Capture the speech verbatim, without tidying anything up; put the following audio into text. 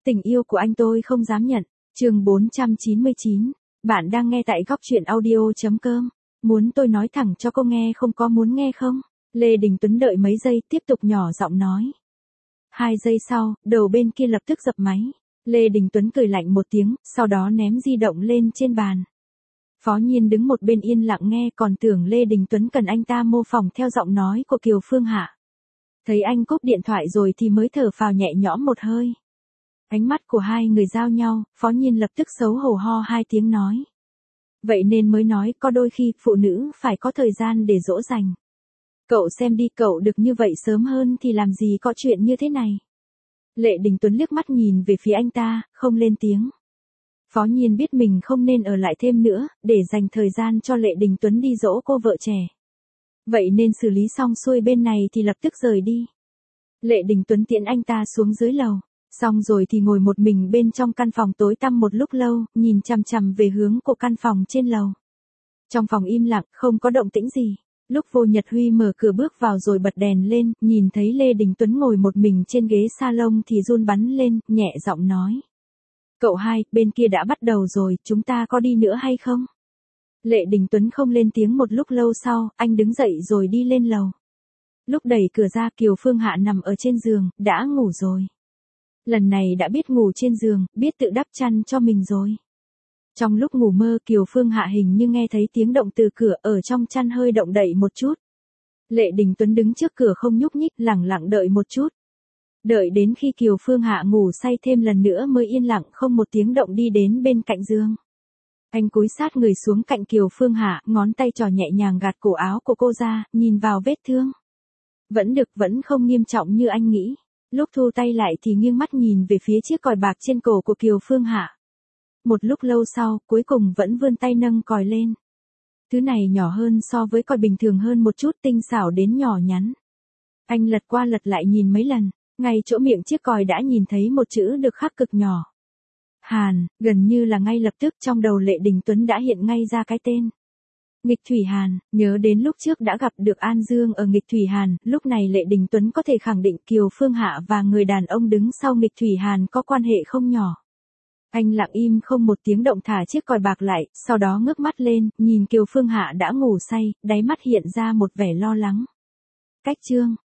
Tình yêu của anh tôi không dám nhận. Chương bốn trăm chín mươi chín. Bạn đang nghe tại góc truyện audio chấm com. Muốn tôi nói thẳng cho cô nghe không có muốn nghe không? Lê Đình Tuấn đợi mấy giây tiếp tục nhỏ giọng nói. Hai giây sau, đầu bên kia lập tức dập máy. Lê Đình Tuấn cười lạnh một tiếng, sau đó ném di động lên trên bàn. Phó Nhiên đứng một bên yên lặng nghe, còn tưởng Lê Đình Tuấn cần anh ta mô phỏng theo giọng nói của Kiều Phương Hạ. Thấy anh cúp điện thoại rồi thì mới thở phào nhẹ nhõm một hơi. Ánh mắt của hai người giao nhau, Phó Nhiên lập tức xấu hổ ho hai tiếng nói. Vậy nên mới nói có đôi khi phụ nữ phải có thời gian để dỗ dành. Cậu xem đi, cậu được như vậy sớm hơn thì làm gì có chuyện như thế này. Lệ Đình Tuấn liếc mắt nhìn về phía anh ta, không lên tiếng. Phó Nhiên biết mình không nên ở lại thêm nữa, để dành thời gian cho Lệ Đình Tuấn đi dỗ cô vợ trẻ. Vậy nên xử lý xong xuôi bên này thì lập tức rời đi. Lệ Đình Tuấn tiễn anh ta xuống dưới lầu. Xong rồi thì ngồi một mình bên trong căn phòng tối tăm một lúc lâu, nhìn chằm chằm về hướng của căn phòng trên lầu. Trong phòng im lặng, không có động tĩnh gì. Lúc Vô Nhật Huy mở cửa bước vào rồi bật đèn lên, nhìn thấy Lê Đình Tuấn ngồi một mình trên ghế salon thì run bắn lên, nhẹ giọng nói. Cậu hai, bên kia đã bắt đầu rồi, chúng ta có đi nữa hay không? Lệ Đình Tuấn không lên tiếng một lúc lâu sau, anh đứng dậy rồi đi lên lầu. Lúc đẩy cửa ra Kiều Phương Hạ nằm ở trên giường, đã ngủ rồi. Lần này đã biết ngủ trên giường, biết tự đắp chăn cho mình rồi. Trong lúc ngủ mơ Kiều Phương Hạ hình như nghe thấy tiếng động từ cửa ở trong chăn hơi động đậy một chút. Lệ Đình Tuấn đứng trước cửa không nhúc nhích, lẳng lặng đợi một chút. Đợi đến khi Kiều Phương Hạ ngủ say thêm lần nữa mới yên lặng không một tiếng động đi đến bên cạnh giường. Anh cúi sát người xuống cạnh Kiều Phương Hạ, ngón tay trò nhẹ nhàng gạt cổ áo của cô ra, nhìn vào vết thương. Vẫn được, vẫn không nghiêm trọng như anh nghĩ. Lúc thu tay lại thì nghiêng mắt nhìn về phía chiếc còi bạc trên cổ của Kiều Phương Hạ. Một lúc lâu sau, cuối cùng vẫn vươn tay nâng còi lên. Thứ này nhỏ hơn so với còi bình thường hơn một chút, tinh xảo đến nhỏ nhắn. Anh lật qua lật lại nhìn mấy lần, ngay chỗ miệng chiếc còi đã nhìn thấy một chữ được khắc cực nhỏ. Hàn, gần như là ngay lập tức trong đầu Lệ Đình Tuấn đã hiện ngay ra cái tên. Nghịch Thủy Hàn, nhớ đến lúc trước đã gặp được An Dương ở Nghịch Thủy Hàn, lúc này Lệ Đình Tuấn có thể khẳng định Kiều Phương Hạ và người đàn ông đứng sau Nghịch Thủy Hàn có quan hệ không nhỏ. Anh lặng im không một tiếng động thả chiếc còi bạc lại, sau đó ngước mắt lên, nhìn Kiều Phương Hạ đã ngủ say, đáy mắt hiện ra một vẻ lo lắng. Cách chương